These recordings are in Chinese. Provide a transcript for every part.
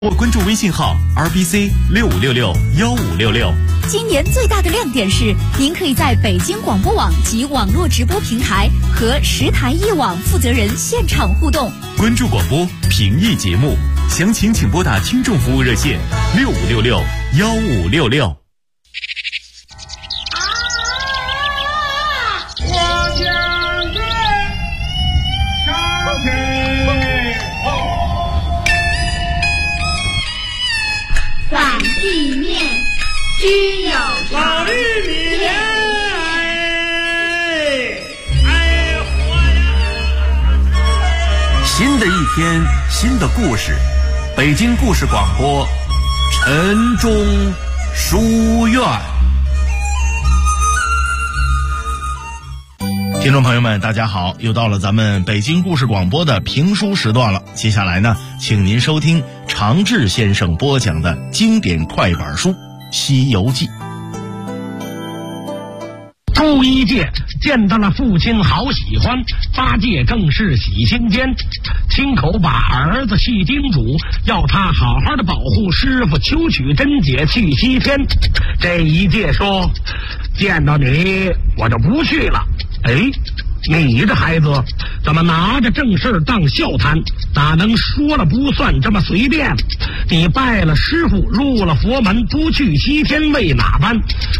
或关注微信号 RBC65661566。 今年最大的亮点是，您可以在北京广播网及网络直播平台和10台一网负责人现场互动。 关注广播，评议节目，详情请拨打听众服务热线65661566。 反地面只有老绿米莲， 新的一天，新的故事，北京故事广播，晨钟书院。 听众朋友们，大家好，又到了咱们北京故事广播的评书时段了。接下来呢，请您收听常志先生播讲的经典快板书《西游记》。 朱一介见到了父亲好喜欢，八戒更是喜心间，亲口把儿子细叮嘱，要他好好的保护师傅，求取真解去西天。这一介说，见到你我就不去了。哎，你这孩子怎么拿着正事当笑谈，哪能说了不算这么随便？你拜了师傅，入了佛门，不去西天为哪般？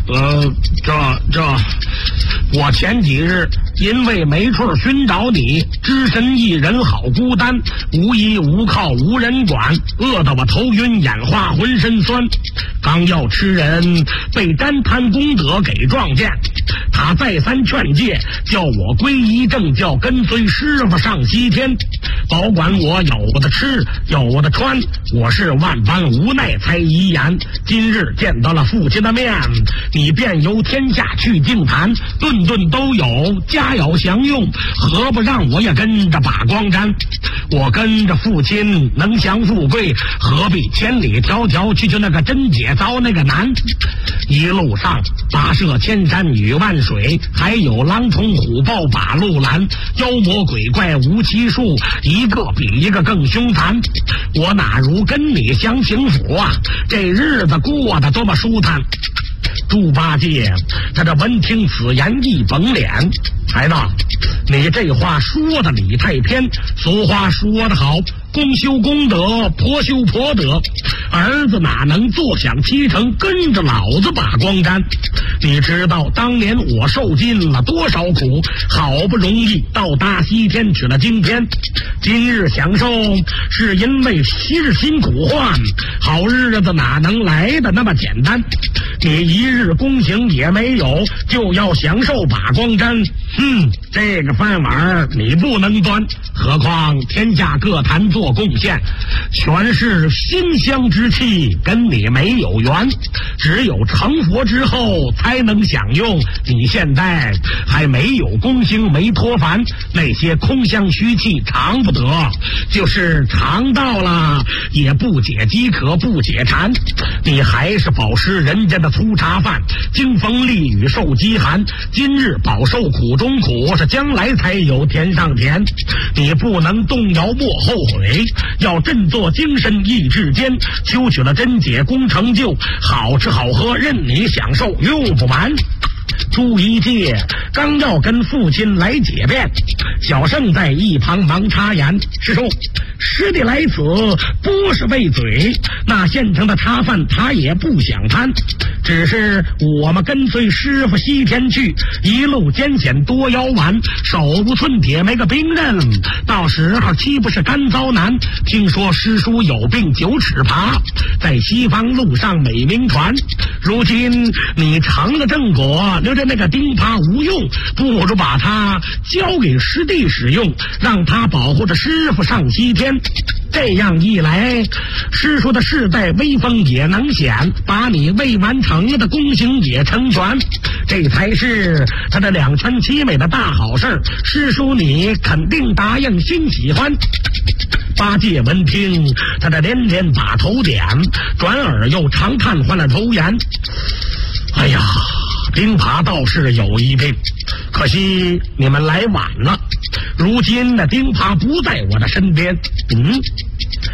我前几日因为没处寻找你，只身一人好孤单，无依无靠无人管，饿得我头晕眼花浑身酸。刚要吃人，被沾贪功德给撞见，他再三劝诫，叫我皈依正教，跟随师傅上西天，保管我有的吃有的穿。我是万般无奈才遗言，今日见到了父亲的面，你便由天下去净坛，顿顿都有，佳肴享用，何不让我也跟着把光沾？我跟着父亲能享富贵，何必千里迢迢去那个真解遭那个难？一路上跋涉千山与万水，还有狼虫虎豹把路拦，妖魔鬼怪无其数，一个比一个更凶残。我哪如跟你享清福啊，这日子过得多么舒坦。猪八戒他这闻听此言一绷脸，孩子，你这话说的理太偏。俗话说得好，公修公德，婆修婆德，儿子哪能坐享其成，跟着老子把光沾？你知道当年我受尽了多少苦，好不容易到达西天取了经天，今日享受是因为昔日辛苦换，好日子哪能来的那么简单？你一日功行也没有，就要享受把光沾，这个饭碗你不能端。何况天下各坛做贡献，全是馨香之气，跟你没有缘，只有成佛之后才能享用。你现在还没有功行，没脱凡，那些空香虚气尝不得，就是尝到了也不解饥渴不解馋。你还是饱食人家的粗茶饭，经风丽雨受饥寒，今日饱受苦中苦，是将来才有甜上甜。你不能动摇莫后悔，要振作精神意志坚，求取了真解功成就，好吃好喝任你享受，用不完。朱一介刚要跟父亲来解辩，小圣在一旁忙插言，师叔，师弟来此不是为嘴，那现成的茶饭他也不想贪，只是我们跟随师傅西天去，一路艰险多腰弯，手无寸铁没个兵刃，到时候岂不是干遭难？听说师叔有病9尺爬，在西方路上美名传，如今你成了正果，留着那个钉耙无用，不如把它交给师弟使用，让他保护着师傅上西天。这样一来，师叔的世代威风也能显，把你未完成的功行也成全，这才是他的2全其美的大好事。师叔你肯定答应，心喜欢。八戒闻听，他的连连把头点，转而又长叹换了头言，哎呀，钉耙倒是有一病，可惜你们来晚了，如今的钉耙不在我的身边。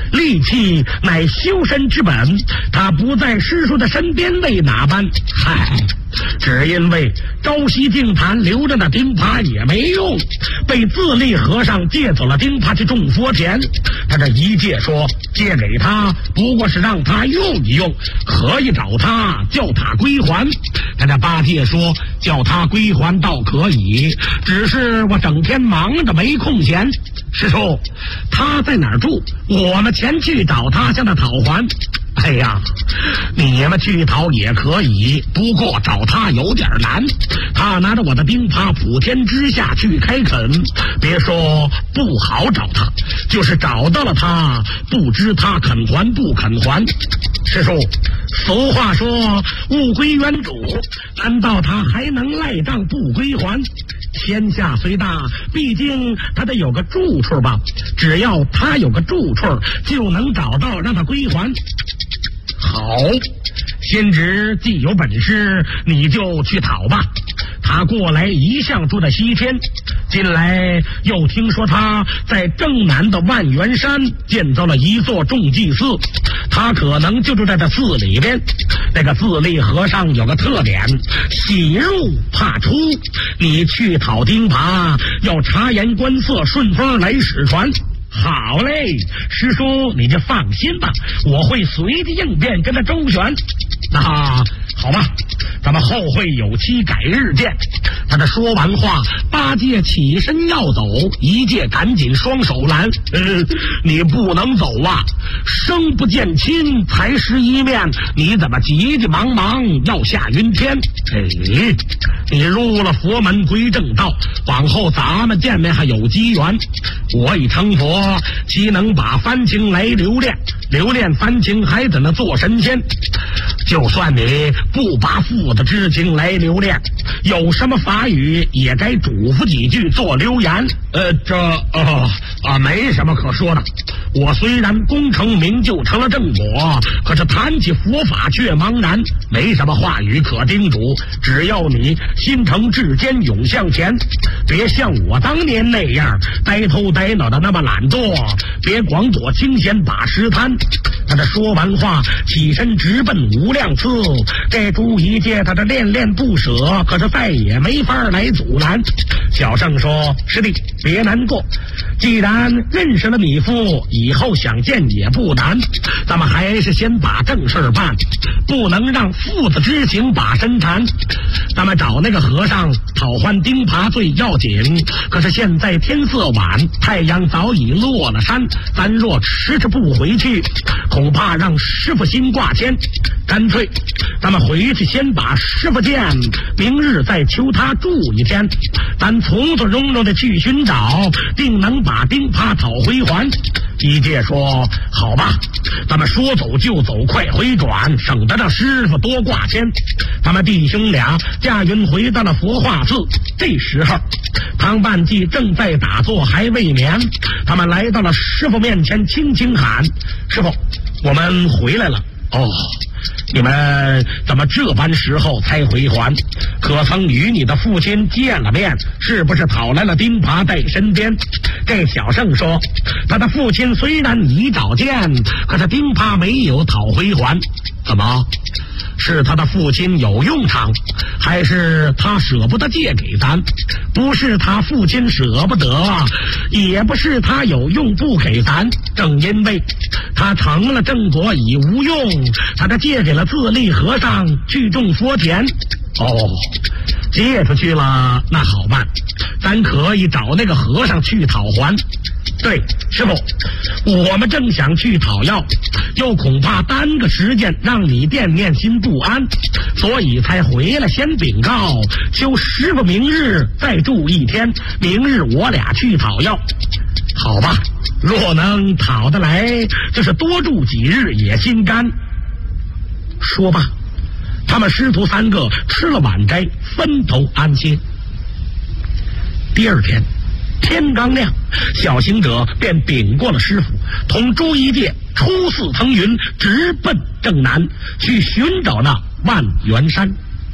戾气乃修身之本，他不在师叔的身边为哪般？嗨，只因为朝夕净坛留着那钉耙也没用，被自立和尚借走了钉耙去种佛田。他这一借说借给他不过是让他用一用，可以找他叫他归还。他这八戒说叫他归还倒可以，只是我整天忙着没空闲。师叔，他在哪儿住？我们前去找他向他讨还。哎呀，你们去讨也可以，不过找他有点难。他拿着我的钉耙普天之下去开垦，别说不好找他，就是找到了他，不知他肯还不肯还。师叔，俗话说物归原主，难道他还能赖账不归还？天下虽大，毕竟他得有个住处吧，只要他有个住处，就能找到让他归还。好，先知既有本事，你就去讨吧。他过来一向住在西天，近来又听说他在正南的万源山建造了一座众祭寺，他可能就住在这寺里边。那个自立和尚有个特点，喜入怕出，你去讨钉耙要察言观色，顺风来使船。好嘞，师叔你就放心吧，我会随机应变跟他周旋。那好吧，咱们后会有期，改日见。他这说完话，八戒起身要走，一介赶紧双手拦，你不能走啊，生不见亲，才识一面，你怎么急急忙忙要下云天？你入了佛门归正道，往后咱们见面还有机缘。我已成佛，岂能把番情来留恋？留恋番情还怎么做神仙？就算你不把父子之情来留恋，有什么法语也该嘱咐几句做留言。没什么可说的。我虽然功成名就成了正果，可是谈起佛法却茫然，没什么话语可叮嘱。只要你心诚志坚，勇向前，别像我当年那样呆头呆脑的那么懒惰，别光躲清闲把食贪。他这说完话，起身直奔无量寺。这猪一介他这恋恋不舍，可是再也没法来阻拦。小圣说：“师弟别难过，既然认识了你父，以后想见也不难。咱们还是先把正事办，不能让父子之情把身缠。咱们找那个和尚讨还钉耙最要紧。可是现在天色晚，太阳早已落了山，咱若迟迟不回去，恐怕让师傅心挂牵。干脆咱们回去先把师傅见，明日再求他住一天，咱从从容容的去寻找，定能把钉耙讨回还。”一介说：“好吧，咱们说走就走，快回转，省得让师傅多挂牵。”他们弟兄俩驾云回到了佛化寺。这时候唐半记正在打坐还未眠，他们来到了师傅面前，轻轻喊：“师傅，我们回来了。”哦，你们怎么这般时候才回还？可曾与你的父亲见了面？是不是讨来了钉耙在身边？这小圣说，他的父亲虽然已找见，可是钉耙没有讨回还。怎么？是他的父亲有用场，还是他舍不得借给咱？不是他父亲舍不得，也不是他有用不给咱，正因为他成了正果已无用，他这借给了自立和尚去种佛田。哦，借出去了，那好办，咱可以找那个和尚去讨还。对，师傅，我们正想去讨要，又恐怕耽搁时间，让你惦念心不安，所以才回来先禀告，求师傅明日再住一天，明日我俩去讨要。好吧，若能讨得来，就是多住几日也心甘。说罢，他们师徒三个吃了晚斋，分头安歇。第二天天刚亮，小行者便禀过了师傅，同朱一介出寺腾云，直奔正南，去寻找那万源山。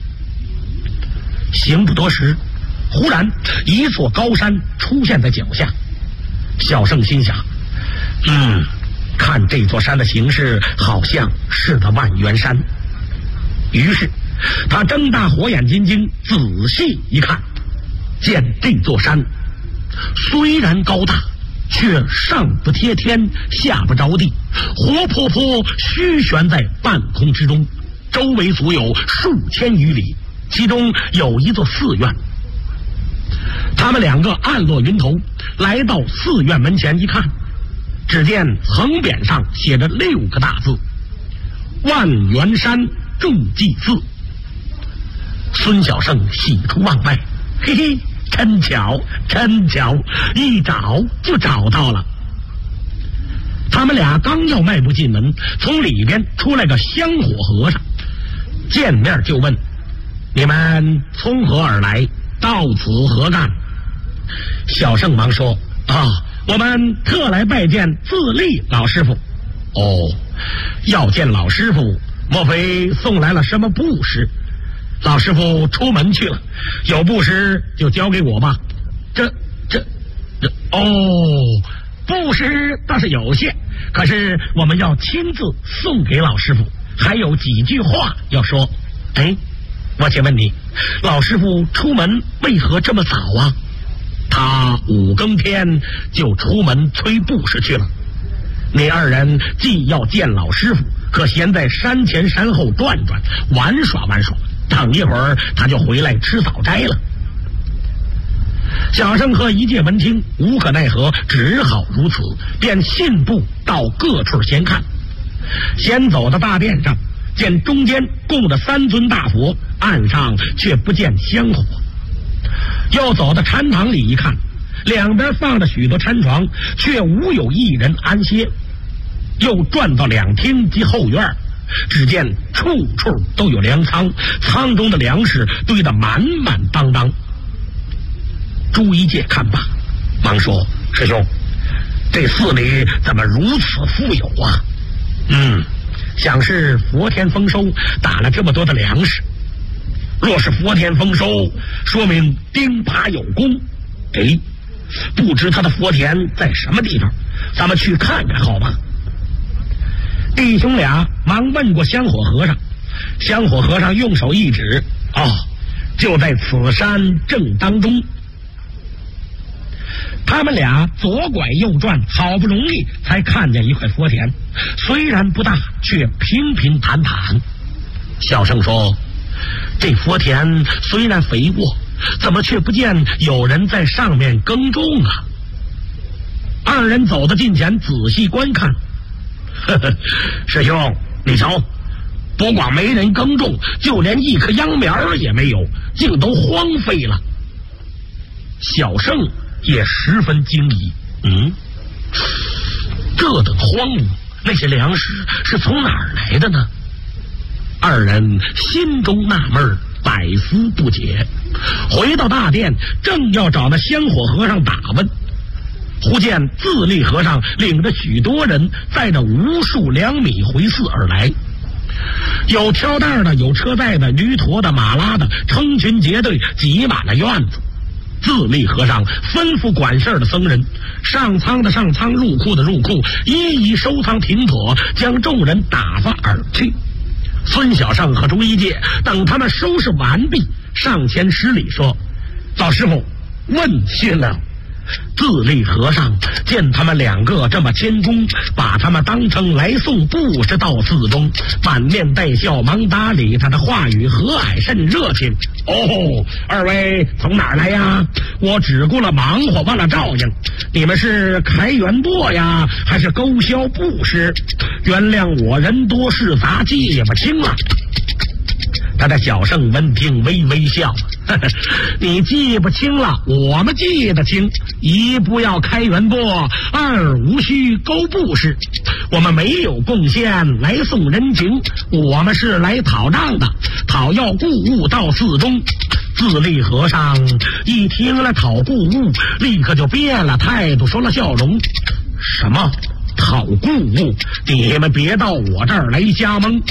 行不多时，忽然一座高山出现在脚下。小圣心想， 看这座山的形势，好像是个万元山。于是他睁大火眼金睛仔细一看，见这座山虽然高大，却上不贴天下不着地，活泼泼虚悬在半空之中，周围足有数千余里，其中有一座寺院。他们两个暗落云头，来到寺院门前一看，只见横匾上写着6个大字：万元山众祭寺。孙小胜喜出望外，嘿嘿，真巧真巧，一找就找到了。他们俩刚要迈步进门，从里边出来个香火和尚，见面就问：你们从何而来，到此何干？小圣忙说：我们特来拜见自立老师傅。哦，要见老师傅，莫非送来了什么布施？老师傅出门去了，有布施就交给我吧。布施倒是有些，可是我们要亲自送给老师傅，还有几句话要说。我且问你，老师傅出门为何这么早啊？他5更天就出门催布施去了。你二人既要见老师傅，可闲在山前山后转转，玩耍玩耍，等一会儿他就回来吃早斋了。小圣和一介闻听，无可奈何，只好如此，便信步到各处闲看。先走到大殿上，见中间供着3尊大佛，岸上却不见香火。又走到禅堂里一看，两边放着许多禅床，却无有一人安歇。又转到两厅及后院，只见处处都有粮仓，仓中的粮食堆得满满当当。朱一介看罢，忙说：师兄，这寺里怎么如此富有啊？想是佛天丰收，打了这么多的粮食。若是佛天丰收，说明丁耙有功。不知他的佛田在什么地方，咱们去看看好吧。弟兄俩忙问过香火和尚，香火和尚用手一指：就在此山正当中。他们俩左拐右转，好不容易才看见一块佛田，虽然不大，却平平坦坦。小圣说：这佛田虽然肥沃，怎么却不见有人在上面耕种啊？二人走到近前，仔细观看。师兄，你瞧，不光没人耕种，就连一棵秧苗也没有，竟都荒废了。小圣也十分惊疑，这等荒芜，那些粮食是从哪儿来的呢？二人心中纳闷，百思不解。回到大殿，正要找那香火和尚打问，忽见自立和尚领着许多人载着无数粮米回寺而来，有挑担的，有车载的，驴驮的，马拉的，成群结队挤满了院子。自立和尚吩咐管事的僧人，上仓的上仓，入库的入库，一一收藏停妥，将众人打发而去。孙小圣和朱一介等他们收拾完毕，上前施礼说：老师傅问讯了。自立和尚见他们两个这么谦恭，把他们当成来送布施到寺中，满面带笑，忙打理他的话语和蔼甚热情。二位从哪儿来呀？我只顾了忙活，忘了照应。你们是开元舵呀，还是勾销布施？原谅我人多事杂，记不清了。他的小圣闻听微微笑，你记不清了，我们记得清。一不要开元舵，二无需勾布施。我们没有贡献来送人情，我们是来讨账的，讨要故物到寺中。自立和尚一听了讨故物，立刻就变了态度，说了笑容：什么讨故物？你们别到我这儿来瞎蒙，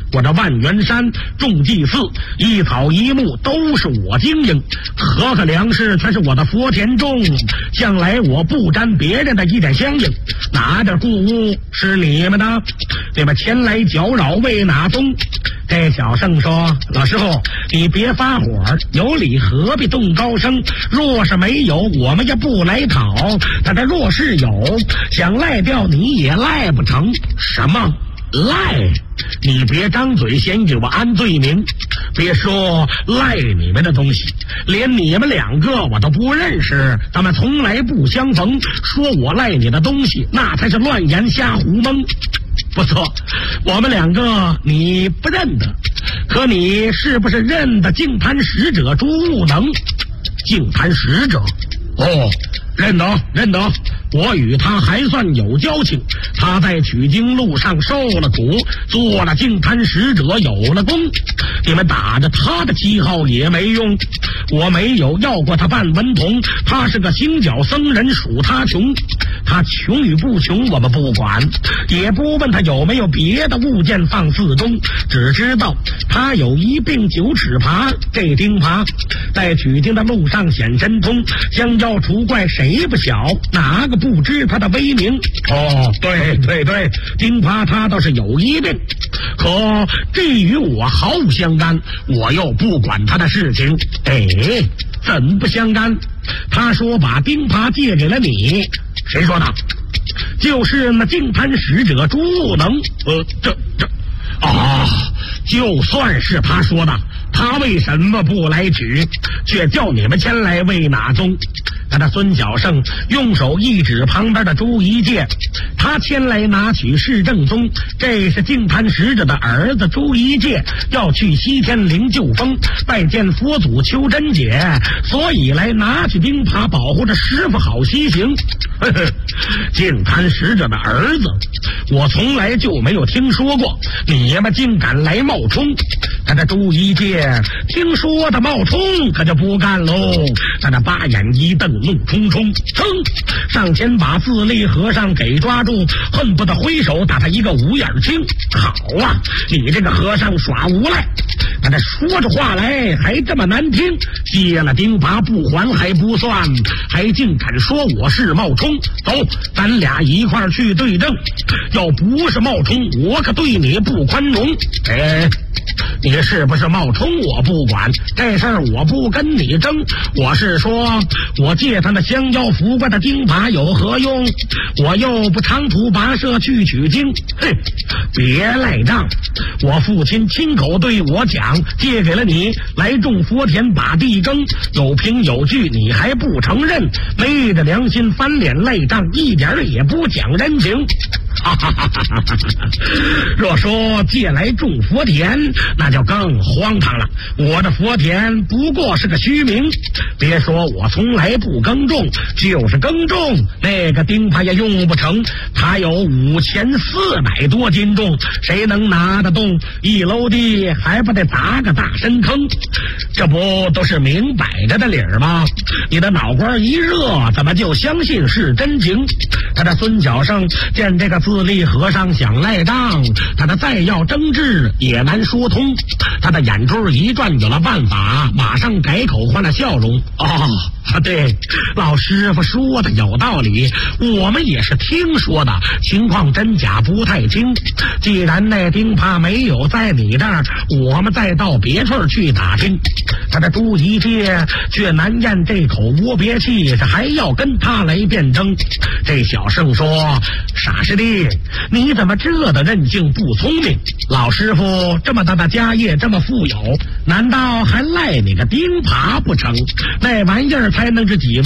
我这万元山种祭祀，一草一木都是我经营，河和粮食全是我的佛田种，向来我不沾别人的一点香应，哪点故物是你们的？你们前来搅扰为哪宗？这小圣说：老师傅，你别发火，有理何必动高声？若是没有，我们也不来讨。他这若是有，想赖掉你也赖不成。什么赖？你别张嘴先给我安罪名，别说赖你们的东西，连你们两个我都不认识，咱们从来不相逢，说我赖你的东西，那才是乱言瞎胡蒙。不错，我们两个你不认得，可你是不是认得净坛使者朱悟能？净坛使者？哦，认得认得，我与他还算有交情，他在取经路上受了苦，做了净坛使者，有了功，你们打着他的旗号也没用。我没有要过他半文铜，他是个行脚僧人，属他穷，他穷与不穷我们不管，也不问他有没有别的物件放寺中，只知道他有一并9尺耙。这钉耙在取经的路上显神通，相交除怪谁不晓，哪个不知他的威名？哦，对对对，钉耙他倒是有一并，可这与我毫无相干，我又不管他的事情。哎，怎不相干？他说把钉耙借给了你，谁说的？就是那净坛使者朱悟能。就算是他说的，他为什么不来取，却叫你们前来为哪宗？他的孙小胜用手一指旁边的朱一介，他前来拿取是正宗，这是净坛使者的儿子朱一介要去西天灵鹫峰拜见佛祖求真解，所以来拿取钉耙保护着师傅好西行。净坛使者的儿子我从来就没有听说过，你们竟敢来冒充。他的朱一介听说的冒充可就不干喽，他的八眼一瞪，怒冲冲，噌上前把自立和尚给抓住，恨不得挥手打他一个五眼青。好啊，你这个和尚耍无赖，他这说着话来还这么难听，借了钉耙不还还不算，还竟敢说我是冒充。走，咱俩一块儿去对证，要不是冒充，我可对你不宽容。你是不是冒充我不管，这事儿我不跟你争，我是说我借他那香蕉福怪的钉耙有何用？我又不长途跋涉去取经。别赖账，我父亲亲口对我讲，借给了你来种佛田把地耕，有凭有据你还不承认，昧着良心翻脸赖账，一点也不讲人情。若说借来种佛田，那就更荒唐了，我的佛田不过是个虚名，别说我从来不耕种，就是耕种那个钉耙也用不成，它有5400多斤重，谁能拿得动？一楼地还不得砸个大深坑？这不都是明摆着的理儿吗？你的脑瓜一热，怎么就相信是真情？他的孙小胜见这个自立和尚想赖账，他的再要争执也难说通，他的眼珠一转，有了办法，马上改口换了笑容。对，老师傅说的有道理，我们也是听说的，情况真假不太清。既然那钉耙没有在你这儿，我们再到别处去打听。他的朱一介却难咽这口窝憋气，还要跟他来辩争。这小圣说：傻师弟，你怎么这的任性不聪明？老师傅这么大的家业，这么富有，难道还赖你个钉耙不成？那玩意儿才能值几万